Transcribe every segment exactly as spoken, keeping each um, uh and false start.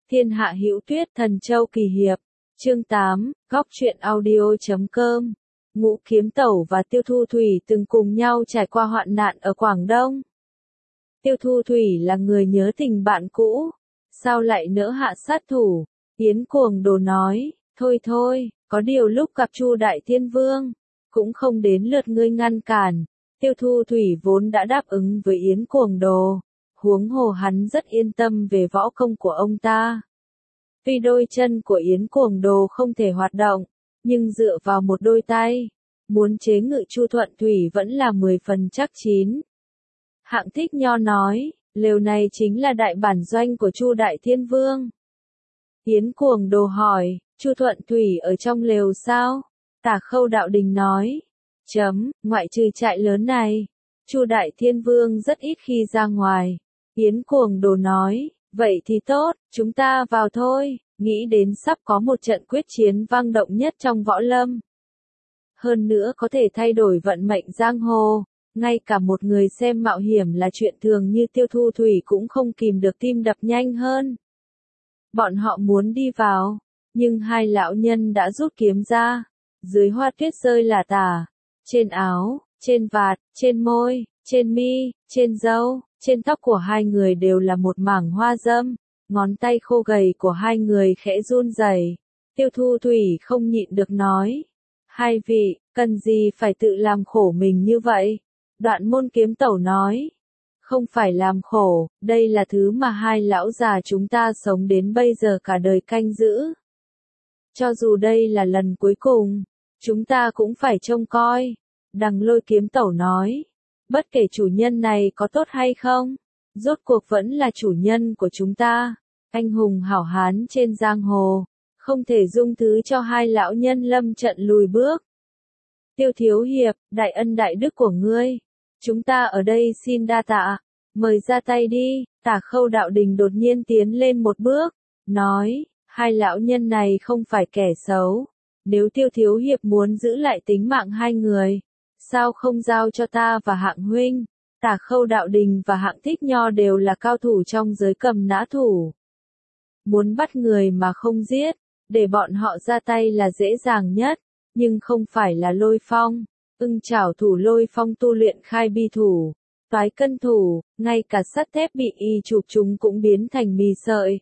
Thiên hạ hữu tuyết thần châu kỳ hiệp. Chương tám, góc truyện audio chấm com. Ngũ Kiếm Tẩu và Tiêu Thu Thủy từng cùng nhau trải qua hoạn nạn ở Quảng Đông. Tiêu Thu Thủy là người nhớ tình bạn cũ, sao lại nỡ hạ sát thủ? Yến Cuồng Đồ nói, thôi thôi, có điều lúc gặp Chu Đại Thiên Vương, cũng không đến lượt ngươi ngăn cản. Tiêu Thu Thủy vốn đã đáp ứng với Yến Cuồng Đồ, huống hồ hắn rất yên tâm về võ công của ông ta. Tuy đôi chân của Yến Cuồng Đồ không thể hoạt động, nhưng dựa vào một đôi tay, muốn chế ngự Chu Thuận Thủy vẫn là mười phần chắc chín. Hạng Thích Nho nói, lều này chính là đại bản doanh của Chu Đại Thiên Vương. Yến Cuồng Đồ hỏi, Chu Thuận Thủy ở trong lều sao? Tả Khâu Đạo Đình nói, chấm, ngoại trừ trại lớn này, Chu Đại Thiên Vương rất ít khi ra ngoài. Yến Cuồng Đồ nói, vậy thì tốt, chúng ta vào thôi, nghĩ đến sắp có một trận quyết chiến vang động nhất trong võ lâm. Hơn nữa có thể thay đổi vận mệnh giang hồ, ngay cả một người xem mạo hiểm là chuyện thường như Tiêu Thu Thủy cũng không kìm được tim đập nhanh hơn. Bọn họ muốn đi vào, nhưng hai lão nhân đã rút kiếm ra, dưới hoa tuyết rơi lả tả, trên áo, trên vạt, trên môi, trên mi, trên râu, trên tóc của hai người đều là một mảng hoa dâm, ngón tay khô gầy của hai người khẽ run rẩy. Tiêu Thu Thủy không nhịn được nói, hai vị, cần gì phải tự làm khổ mình như vậy? Đoạn Môn Kiếm Tẩu nói, không phải làm khổ, đây là thứ mà hai lão già chúng ta sống đến bây giờ cả đời canh giữ. Cho dù đây là lần cuối cùng, chúng ta cũng phải trông coi. Đằng Lôi Kiếm Tẩu nói, bất kể chủ nhân này có tốt hay không, rốt cuộc vẫn là chủ nhân của chúng ta, anh hùng hảo hán trên giang hồ, không thể dung thứ cho hai lão nhân lâm trận lùi bước. Tiêu thiếu hiệp, đại ân đại đức của ngươi, chúng ta ở đây xin đa tạ, mời ra tay đi. Tả Khâu Đạo Đình đột nhiên tiến lên một bước, nói, hai lão nhân này không phải kẻ xấu, nếu Tiêu thiếu hiệp muốn giữ lại tính mạng hai người, sao không giao cho ta và Hạng huynh? Tả Khâu Đạo Đình và Hạng Thích Nho đều là cao thủ trong giới cầm nã thủ. Muốn bắt người mà không giết, để bọn họ ra tay là dễ dàng nhất, nhưng không phải là Lôi Phong. Ưng Chảo thủ Lôi Phong tu luyện khai bi thủ, toái cân thủ, ngay cả sắt thép bị y chụp chúng cũng biến thành mì sợi.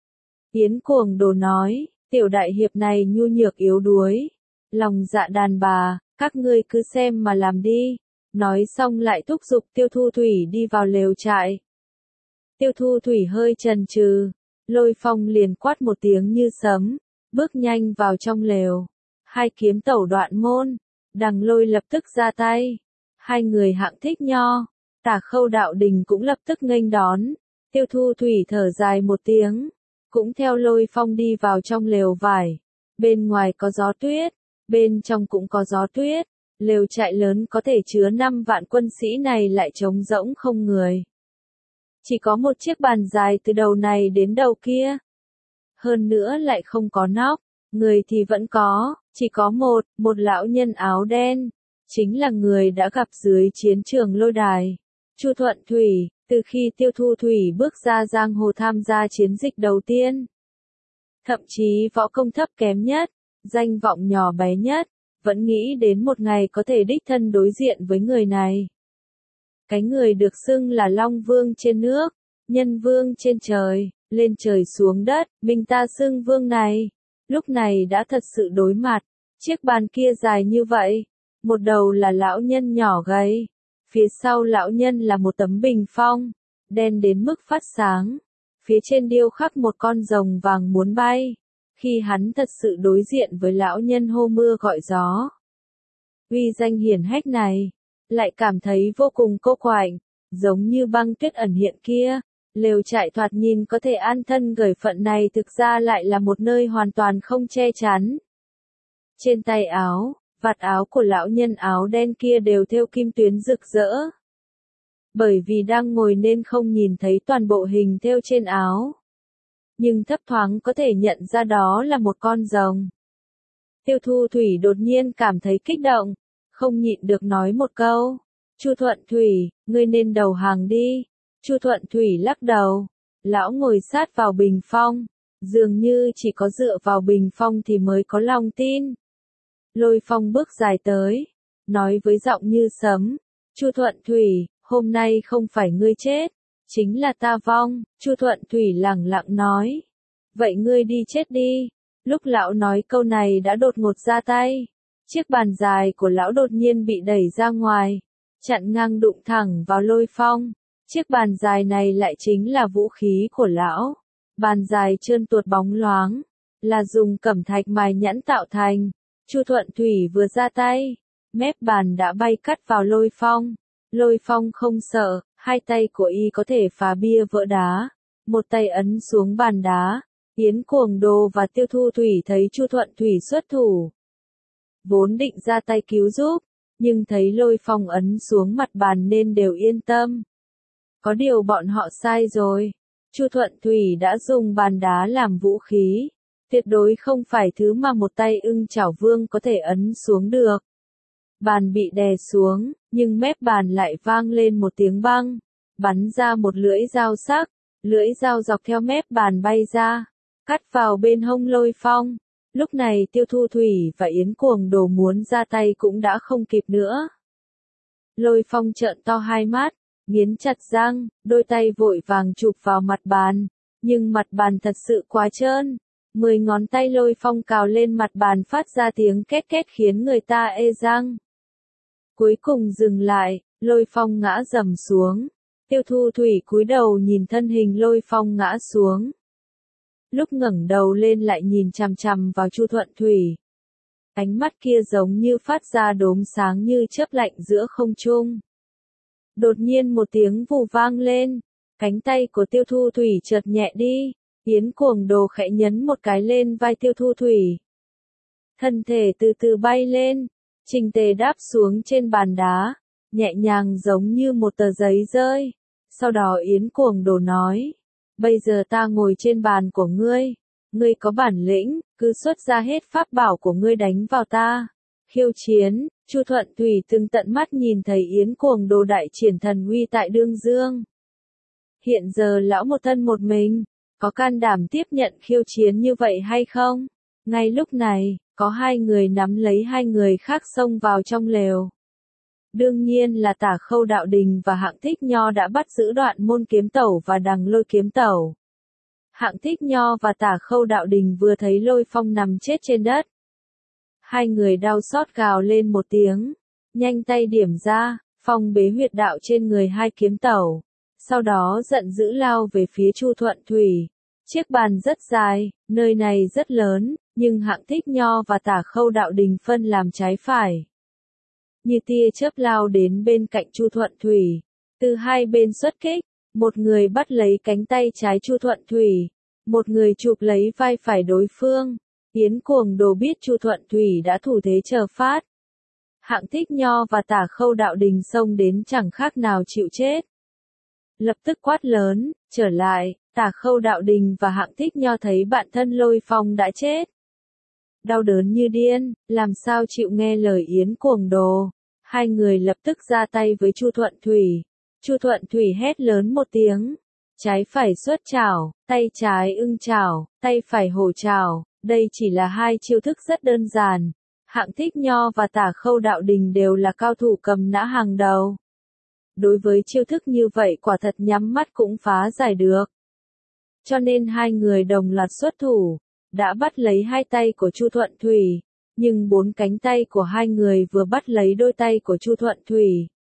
Yến Cuồng Đồ nói, tiểu đại hiệp này nhu nhược yếu đuối, lòng dạ đàn bà, các ngươi cứ xem mà làm đi. Nói xong lại thúc giục Tiêu Thu Thủy đi vào lều trại. Tiêu Thu Thủy hơi chần chừ, Lôi Phong liền quát một tiếng như sấm, bước nhanh vào trong lều. Hai kiếm tẩu Đoạn Môn, Đằng Lôi lập tức ra tay. Hai người Hạng Thích Nho, Tả Khâu Đạo Đình cũng lập tức nghênh đón. Tiêu Thu Thủy thở dài một tiếng, cũng theo Lôi Phong đi vào trong lều vải. Bên ngoài có gió tuyết, bên trong cũng có gió tuyết. Lều trại lớn có thể chứa năm vạn quân sĩ này lại trống rỗng không người. Chỉ có một chiếc bàn dài từ đầu này đến đầu kia. Hơn nữa lại không có nóc, người thì vẫn có, chỉ có một, một lão nhân áo đen. Chính là người đã gặp dưới chiến trường Lôi Đài, Chu Thuận Thủy, từ khi Tiêu Thu Thủy bước ra giang hồ tham gia chiến dịch đầu tiên. Thậm chí võ công thấp kém nhất, danh vọng nhỏ bé nhất, vẫn nghĩ đến một ngày có thể đích thân đối diện với người này. Cái người được xưng là Long Vương trên nước, Nhân Vương trên trời, lên trời xuống đất, mình ta xưng vương này, lúc này đã thật sự đối mặt. Chiếc bàn kia dài như vậy, một đầu là lão nhân nhỏ gầy, phía sau lão nhân là một tấm bình phong, đen đến mức phát sáng, phía trên điêu khắc một con rồng vàng muốn bay. Khi hắn thật sự đối diện với lão nhân hô mưa gọi gió, uy danh hiển hách này, lại cảm thấy vô cùng cô quạnh, giống như băng tuyết ẩn hiện kia. Lều trại thoạt nhìn có thể an thân gởi phận này thực ra lại là một nơi hoàn toàn không che chắn. Trên tay áo, vạt áo của lão nhân áo đen kia đều thêu kim tuyến rực rỡ. Bởi vì đang ngồi nên không nhìn thấy toàn bộ hình thêu trên áo, nhưng thấp thoáng có thể nhận ra đó là một con rồng. Tiêu Thu Thủy đột nhiên cảm thấy kích động, không nhịn được nói một câu, Chu Thuận Thủy, ngươi nên đầu hàng đi. Chu Thuận Thủy lắc đầu, lão ngồi sát vào bình phong, Dường như chỉ có dựa vào bình phong thì mới có lòng tin. Lôi Phong bước dài tới, nói với giọng như sấm, Chu Thuận Thủy, hôm nay không phải ngươi chết, chính là ta vong. Chu Thuận Thủy lẳng lặng nói, vậy ngươi đi chết đi. Lúc lão nói câu này đã đột ngột ra tay, chiếc bàn dài của lão đột nhiên bị đẩy ra ngoài, chặn ngang đụng thẳng vào Lôi Phong. Chiếc bàn dài này lại chính là vũ khí của lão. Bàn dài trơn tuột bóng loáng, là dùng cẩm thạch mài nhẵn tạo thành. Chu Thuận Thủy vừa ra tay, mép bàn đã bay cắt vào Lôi Phong. Lôi Phong không sợ, hai tay của y có thể phá bia vỡ đá, một tay ấn xuống bàn đá. Yến Cuồng Đồ và Tiêu Thu Thủy thấy Chu Thuận Thủy xuất thủ, vốn định ra tay cứu giúp, nhưng thấy Lôi Phong ấn xuống mặt bàn nên đều yên tâm. Có điều bọn họ sai rồi. Chu Thuận Thủy đã dùng bàn đá làm vũ khí, tuyệt đối không phải thứ mà một tay ưng chảo vương có thể ấn xuống được. Bàn bị đè xuống, nhưng mép bàn lại vang lên một tiếng băng, bắn ra một lưỡi dao sắc, lưỡi dao dọc theo mép bàn bay ra, cắt vào bên hông Lôi Phong. Lúc này Tiêu Thu Thủy và Yến Cuồng Đồ muốn ra tay cũng đã không kịp nữa. Lôi Phong trợn to hai mắt, nghiến chặt răng, đôi tay vội vàng chụp vào mặt bàn, nhưng mặt bàn thật sự quá trơn. Mười ngón tay Lôi Phong cào lên mặt bàn phát ra tiếng két két khiến người ta ê răng. Cuối cùng dừng lại, Lôi Phong ngã rầm xuống. Tiêu Thu Thủy cúi đầu nhìn thân hình Lôi Phong ngã xuống. Lúc ngẩng đầu lên lại nhìn chằm chằm vào Chu Thuận Thủy. Ánh mắt kia giống như phát ra đốm sáng như chớp lạnh giữa không trung. Đột nhiên một tiếng vù vang lên, cánh tay của Tiêu Thu Thủy chợt nhẹ đi, Yến Cuồng Đồ khẽ nhấn một cái lên vai Tiêu Thu Thủy. Thân thể từ từ bay lên, chỉnh tề đáp xuống trên bàn đá, nhẹ nhàng giống như một tờ giấy rơi. Sau đó Yến Cuồng Đồ nói, bây giờ ta ngồi trên bàn của ngươi, ngươi có bản lĩnh, cứ xuất ra hết pháp bảo của ngươi đánh vào ta. Khiêu chiến. Chu Thuận Thủy từng tận mắt nhìn thấy Yến Cuồng Đồ đại triển thần uy tại Đương Dương. Hiện giờ lão một thân một mình, có can đảm tiếp nhận khiêu chiến như vậy hay không? Ngay lúc này, có hai người nắm lấy hai người khác xông vào trong lều. Đương nhiên là Tả Khâu Đạo Đình và Hạng Thích Nho đã bắt giữ Đoạn Môn Kiếm Tẩu và Đằng Lôi Kiếm Tẩu. Hạng Thích Nho và Tả Khâu Đạo Đình vừa thấy Lôi Phong nằm chết trên đất. Hai người đau xót gào lên một tiếng, nhanh tay điểm ra, phong bế huyệt đạo trên người hai kiếm tẩu. Sau đó giận dữ lao về phía Chu Thuận Thủy. Chiếc bàn rất dài, nơi này rất lớn, nhưng Hạng Thích Nho và Tả Khâu Đạo Đình phân làm trái phải. Như tia chớp lao đến bên cạnh Chu Thuận Thủy. Từ hai bên xuất kích, một người bắt lấy cánh tay trái Chu Thuận Thủy, một người chụp lấy vai phải đối phương. Yến Cuồng Đồ biết Chu Thuận Thủy đã thủ thế chờ phát. Hạng Thích Nho và Tả Khâu Đạo Đình xông đến chẳng khác nào chịu chết. Lập tức quát lớn, trở lại. Tả Khâu Đạo Đình và Hạng Thích Nho thấy bạn thân Lôi Phong đã chết. Đau đớn như điên, làm sao chịu nghe lời Yến Cuồng Đồ. Hai người lập tức ra tay với Chu Thuận Thủy. Chu Thuận Thủy hét lớn một tiếng. Trái phải xuất chảo, tay trái ưng chảo, tay phải hổ chảo. Đây chỉ là hai chiêu thức rất đơn giản. Hạng Thích Nho và Tả Khâu Đạo Đình đều là cao thủ cầm nã hàng đầu. Đối với chiêu thức như vậy quả thật nhắm mắt cũng phá giải được. Cho nên hai người đồng loạt xuất thủ, đã bắt lấy hai tay của Chu Thuận Thủy, nhưng bốn cánh tay của hai người vừa bắt lấy đôi tay của Chu Thuận Thủy,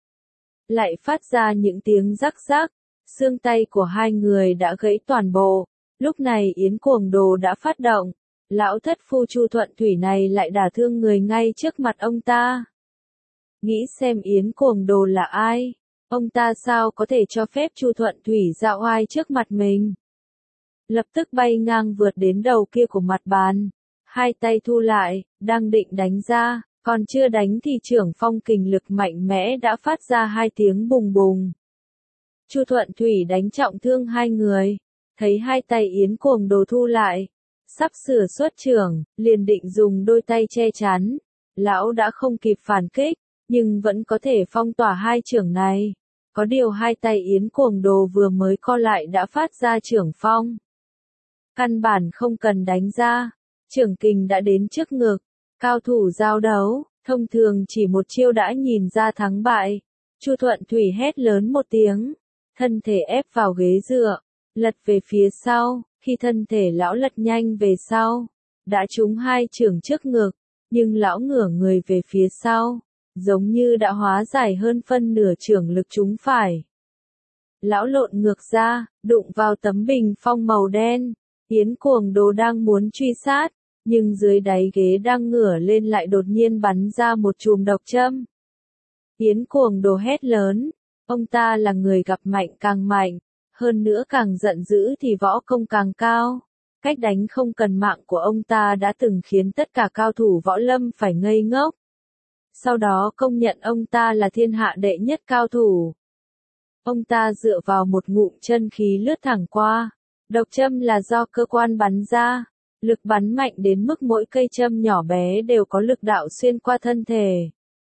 lại phát ra những tiếng rắc rắc, xương tay của hai người đã gãy toàn bộ. Lúc này Yến Cuồng Đồ đã phát động, lão thất phu Chu Thuận Thủy này lại đả thương người ngay trước mặt ông ta. Nghĩ xem Yến Cuồng Đồ là ai, ông ta sao có thể cho phép Chu Thuận Thủy ra oai trước mặt mình. Lập tức bay ngang vượt đến đầu kia của mặt bàn, hai tay thu lại, đang định đánh ra, còn chưa đánh thì trưởng phong kình lực mạnh mẽ đã phát ra hai tiếng bùng bùng. Chu Thuận Thủy đánh trọng thương hai người, thấy hai tay Yến Cuồng Đồ thu lại, sắp sửa xuất trưởng, liền định dùng đôi tay che chắn. Lão đã không kịp phản kích, nhưng vẫn có thể phong tỏa hai trưởng này. Có điều hai tay Yến Cuồng Đồ vừa mới co lại đã phát ra trưởng phong. căn bản không cần đánh ra, trưởng kình đã đến trước ngực, cao thủ giao đấu, thông thường chỉ một chiêu đã nhìn ra thắng bại. Chu Thuận Thủy hét lớn một tiếng, thân thể ép vào ghế dựa, lật về phía sau, khi thân thể lão lật nhanh về sau, đã trúng hai chưởng trước ngực, nhưng lão ngửa người về phía sau, giống như đã hóa giải hơn phân nửa chưởng lực trúng phải. Lão lộn ngược ra, đụng vào tấm bình phong màu đen, Yến Cuồng Đồ đang muốn truy sát, nhưng dưới đáy ghế đang ngửa lên lại đột nhiên bắn ra một chùm độc châm. Yến Cuồng Đồ hét lớn, ông ta là người gặp mạnh càng mạnh, hơn nữa càng giận dữ thì võ công càng cao. Cách đánh không cần mạng của ông ta đã từng khiến tất cả cao thủ võ lâm phải ngây ngốc. Sau đó công nhận ông ta là thiên hạ đệ nhất cao thủ. Ông ta dựa vào một ngụm chân khí lướt thẳng qua. Độc châm là do cơ quan bắn ra, lực bắn mạnh đến mức mỗi cây châm nhỏ bé đều có lực đạo xuyên qua thân thể.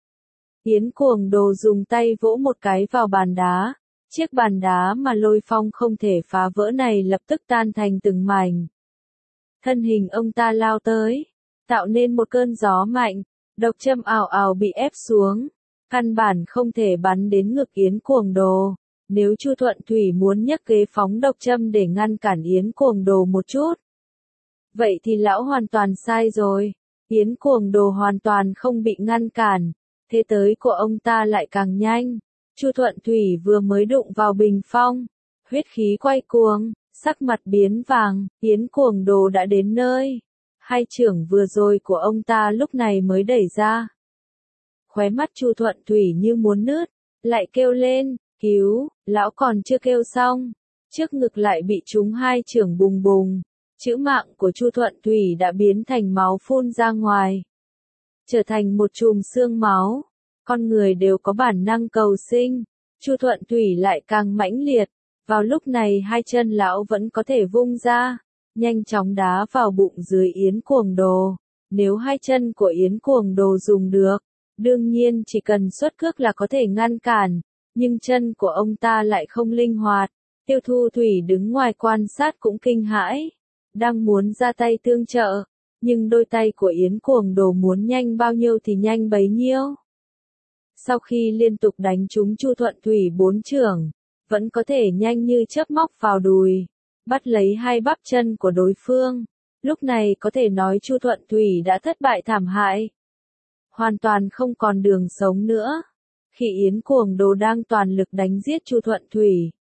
Yến Cuồng Đồ dùng tay vỗ một cái vào bàn đá, chiếc bàn đá mà Lôi Phong không thể phá vỡ này lập tức tan thành từng mảnh. Thân hình ông ta lao tới, tạo nên một cơn gió mạnh, độc châm ào ào bị ép xuống, căn bản không thể bắn đến ngực Yến Cuồng Đồ. Nếu Chu Thuận Thủy muốn nhấc ghế phóng độc châm để ngăn cản Yến Cuồng Đồ một chút, vậy thì lão hoàn toàn sai rồi. Yến Cuồng Đồ hoàn toàn không bị ngăn cản, thế tới của ông ta lại càng nhanh. Chu Thuận Thủy vừa mới đụng vào bình phong, huyết khí quay cuồng, sắc mặt biến vàng, Yến Cuồng Đồ đã đến nơi. Hai chưởng vừa rồi của ông ta lúc này mới đẩy ra. Khóe mắt Chu Thuận Thủy như muốn nứt, lại kêu lên, cứu, lão còn chưa kêu xong, trước ngực lại bị trúng hai chưởng bùng bùng. Chữ mạng của Chu Thuận Thủy đã biến thành máu phun ra ngoài, trở thành một chùm xương máu. Con người đều có bản năng cầu sinh, Chu Thuận Thủy lại càng mãnh liệt. Vào lúc này hai chân lão vẫn có thể vung ra, nhanh chóng đá vào bụng dưới Yến Cuồng Đồ. Nếu hai chân của Yến Cuồng Đồ dùng được, đương nhiên chỉ cần xuất cước là có thể ngăn cản, nhưng chân của ông ta lại không linh hoạt. Tiêu Thu Thủy đứng ngoài quan sát cũng kinh hãi, đang muốn ra tay tương trợ, nhưng đôi tay của Yến Cuồng Đồ muốn nhanh bao nhiêu thì nhanh bấy nhiêu. Sau khi liên tục đánh trúng Chu Thuận Thủy bốn chưởng, vẫn có thể nhanh như chớp móc vào đùi, bắt lấy hai bắp chân của đối phương. Lúc này có thể nói Chu Thuận Thủy đã thất bại thảm hại, hoàn toàn không còn đường sống nữa. Khi Yến Cuồng Đồ đang toàn lực đánh giết Chu Thuận Thủy,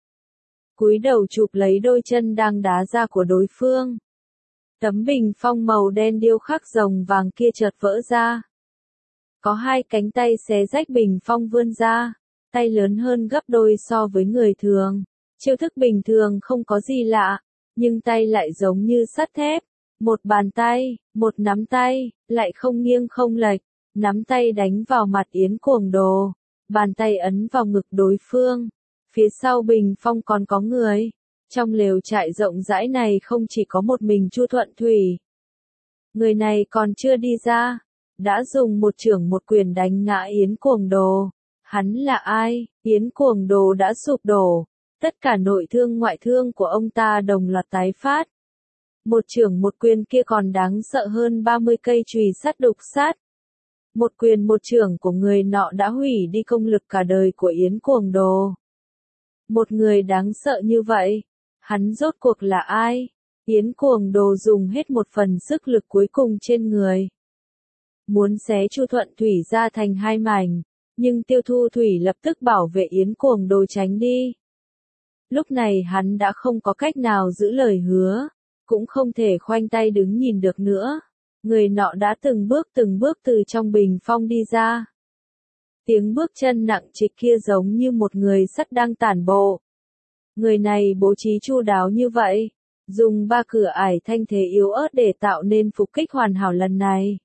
cúi đầu chụp lấy đôi chân đang đá ra của đối phương, tấm bình phong màu đen điêu khắc rồng vàng kia chợt vỡ ra. Có hai cánh tay xé rách bình phong vươn ra, tay lớn hơn gấp đôi so với người thường. Chiêu thức bình thường không có gì lạ, nhưng tay lại giống như sắt thép. Một bàn tay, một nắm tay, lại không nghiêng không lệch. Nắm tay đánh vào mặt Yến Cuồng Đồ, bàn tay ấn vào ngực đối phương. Phía sau bình phong còn có người. Trong lều trại rộng rãi này không chỉ có một mình Chu Thuận Thủy. Người này còn chưa đi ra, đã dùng một chưởng một quyền đánh ngã Yến Cuồng Đồ. Hắn là ai? Yến Cuồng Đồ đã sụp đổ. Tất cả nội thương ngoại thương của ông ta đồng loạt tái phát. Một chưởng một quyền kia còn đáng sợ hơn ba mươi cây chùy sắt đục sắt. Một quyền một chưởng của người nọ đã hủy đi công lực cả đời của Yến Cuồng Đồ. Một người đáng sợ như vậy, hắn rốt cuộc là ai? Yến Cuồng Đồ dùng hết một phần sức lực cuối cùng trên người, muốn xé Chu Thuận Thủy ra thành hai mảnh, nhưng Tiêu Thu Thủy lập tức bảo vệ Yến Cuồng Đồ tránh đi. Lúc này hắn đã không có cách nào giữ lời hứa, cũng không thể khoanh tay đứng nhìn được nữa. Người nọ đã từng bước từng bước từ trong bình phong đi ra. Tiếng bước chân nặng trịch kia giống như một người sắt đang tản bộ. Người này bố trí chu đáo như vậy, dùng ba cửa ải thanh thế yếu ớt để tạo nên phục kích hoàn hảo lần này.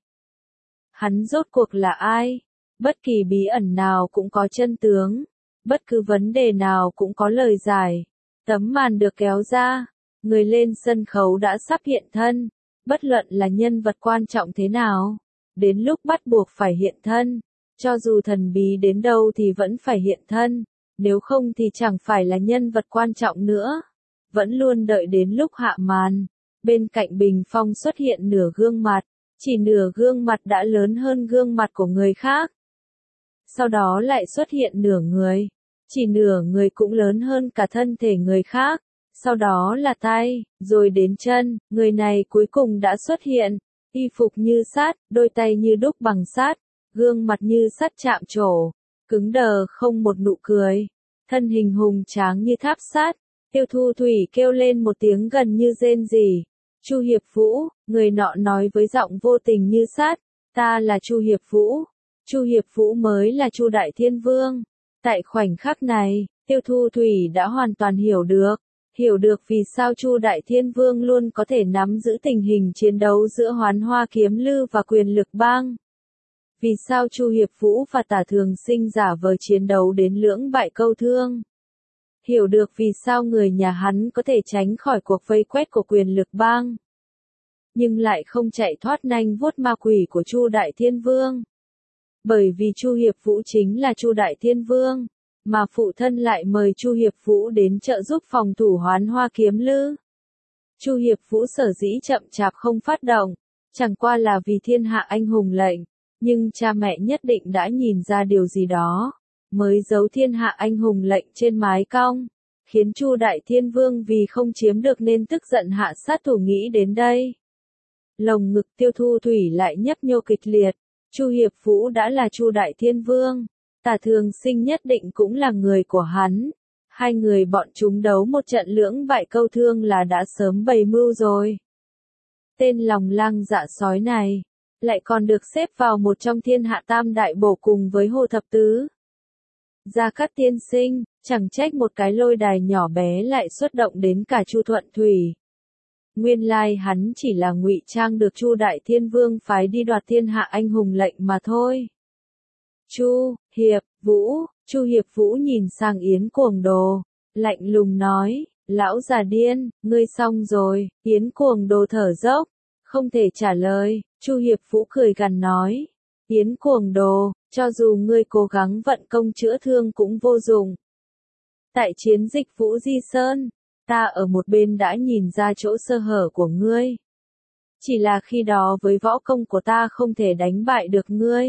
Hắn rốt cuộc là ai? Bất kỳ bí ẩn nào cũng có chân tướng, bất cứ vấn đề nào cũng có lời giải. Tấm màn được kéo ra, người lên sân khấu đã sắp hiện thân, bất luận là nhân vật quan trọng thế nào, đến lúc bắt buộc phải hiện thân, cho dù thần bí đến đâu thì vẫn phải hiện thân, nếu không thì chẳng phải là nhân vật quan trọng nữa, vẫn luôn đợi đến lúc hạ màn. Bên cạnh bình phong xuất hiện nửa gương mặt, chỉ nửa gương mặt đã lớn hơn gương mặt của người khác. Sau đó lại xuất hiện nửa người, chỉ nửa người cũng lớn hơn cả thân thể người khác. Sau đó là tay, rồi đến chân, người này cuối cùng đã xuất hiện. Y phục như sắt, đôi tay như đúc bằng sắt, gương mặt như sắt chạm trổ, cứng đờ không một nụ cười, thân hình hùng tráng như tháp sắt. Tiêu Thu Thủy kêu lên một tiếng gần như rên rỉ. Chu Hiệp Vũ, người nọ nói với giọng vô tình như sắt, ta là Chu Hiệp Vũ. Chu Hiệp Vũ mới là Chu Đại Thiên Vương. Tại khoảnh khắc này, Tiêu Thu Thủy đã hoàn toàn hiểu được, hiểu được vì sao Chu Đại Thiên Vương luôn có thể nắm giữ tình hình chiến đấu giữa Hoán Hoa Kiếm Lư và Quyền Lực Bang. Vì sao Chu Hiệp Vũ và Tả Thường Sinh giả vờ chiến đấu đến lưỡng bại câu thương. Hiểu được vì sao người nhà hắn có thể tránh khỏi cuộc vây quét của Quyền Lực Bang, nhưng lại không chạy thoát nanh vuốt ma quỷ của Chu Đại Thiên Vương. Bởi vì Chu Hiệp Vũ chính là Chu Đại Thiên Vương, mà phụ thân lại mời Chu Hiệp Vũ đến trợ giúp phòng thủ Hoán Hoa Kiếm Lư. Chu Hiệp Vũ sở dĩ chậm chạp không phát động, chẳng qua là vì thiên hạ anh hùng lệnh, nhưng cha mẹ nhất định đã nhìn ra điều gì đó, mới giấu thiên hạ anh hùng lệnh trên mái cong, khiến Chu Đại Thiên Vương vì không chiếm được nên tức giận hạ sát thủ nghĩ đến đây. Lồng ngực Tiêu Thu Thủy lại nhấp nhô kịch liệt. Chu Hiệp Vũ đã là Chu Đại Thiên Vương, Tả Thường Sinh nhất định cũng là người của hắn. Hai người bọn chúng đấu một trận lưỡng bại câu thương là đã sớm bày mưu rồi. Tên lòng lang dạ sói này, lại còn được xếp vào một trong thiên hạ tam đại bổ cùng với Hồ Thập Tứ. Gia Cát tiên sinh, chẳng trách một cái lôi đài nhỏ bé lại xuất động đến cả Chu Thuận Thủy. Nguyên lai hắn chỉ là ngụy trang được Chu Đại Thiên Vương phái đi đoạt thiên hạ anh hùng lệnh mà thôi. Chu Hiệp Vũ, Chu Hiệp Vũ nhìn sang Yến Cuồng Đồ, lạnh lùng nói, lão già điên, ngươi xong rồi. Yến Cuồng Đồ thở dốc, không thể trả lời. Chu Hiệp Vũ cười gằn nói, Yến Cuồng Đồ, cho dù ngươi cố gắng vận công chữa thương cũng vô dụng. Tại chiến dịch Vũ Di Sơn, ta ở một bên đã nhìn ra chỗ sơ hở của ngươi. Chỉ là khi đó với võ công của ta không thể đánh bại được ngươi.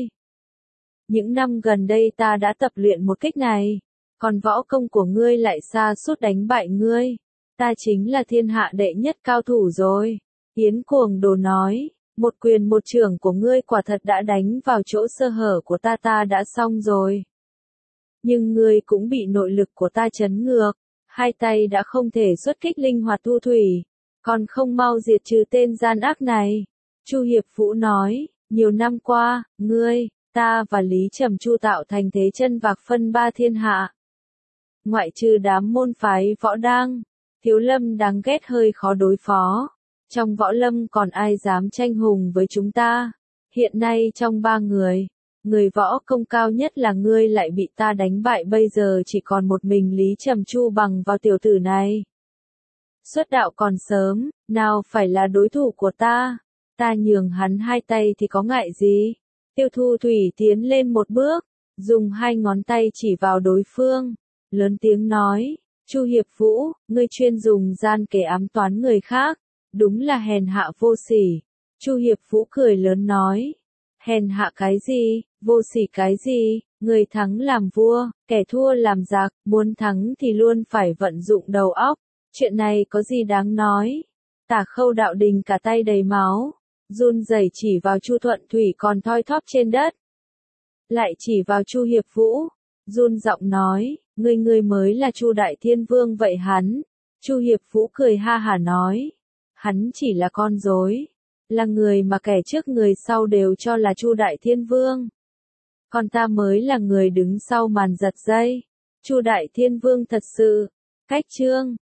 Những năm gần đây ta đã tập luyện một kích này, còn võ công của ngươi lại xa suốt đánh bại ngươi. Ta chính là thiên hạ đệ nhất cao thủ rồi. Yến Cuồng Đồ nói, một quyền một chưởng của ngươi quả thật đã đánh vào chỗ sơ hở của ta, ta đã xong rồi. Nhưng ngươi cũng bị nội lực của ta chấn ngược. Hai tay đã không thể xuất kích linh hoạt Thu Thủy, còn không mau diệt trừ tên gian ác này. Chu Hiệp Vũ nói, nhiều năm qua, ngươi, ta và Lý Trầm Chu tạo thành thế chân vạc phân ba thiên hạ. Ngoại trừ đám môn phái võ đang, Thiếu Lâm đáng ghét hơi khó đối phó. Trong võ lâm còn ai dám tranh hùng với chúng ta? Hiện nay trong ba người, người võ công cao nhất là ngươi lại bị ta đánh bại, bây giờ chỉ còn một mình Lý Trầm Chu bằng vào tiểu tử này. Xuất đạo còn sớm, nào phải là đối thủ của ta, ta nhường hắn hai tay thì có ngại gì. Tiêu Thu Thủy tiến lên một bước, dùng hai ngón tay chỉ vào đối phương, lớn tiếng nói, Chu Hiệp Vũ, ngươi chuyên dùng gian kế ám toán người khác, đúng là hèn hạ vô sỉ. Chu Hiệp Vũ cười lớn nói, hèn hạ cái gì, vô sỉ cái gì, người thắng làm vua, kẻ thua làm giặc, muốn thắng thì luôn phải vận dụng đầu óc, chuyện này có gì đáng nói. Tả Khâu Đạo Đình cả tay đầy máu, run rẩy chỉ vào Chu Thuận Thủy còn thoi thóp trên đất. Lại chỉ vào Chu Hiệp Vũ, run giọng nói, ngươi ngươi mới là Chu Đại Thiên Vương vậy hắn. Chu Hiệp Vũ cười ha hả nói, hắn chỉ là con rối, là người mà kẻ trước người sau đều cho là Chu Đại Thiên Vương. Còn ta mới là người đứng sau màn giật dây. Chu Đại Thiên Vương thật sự. Cách chương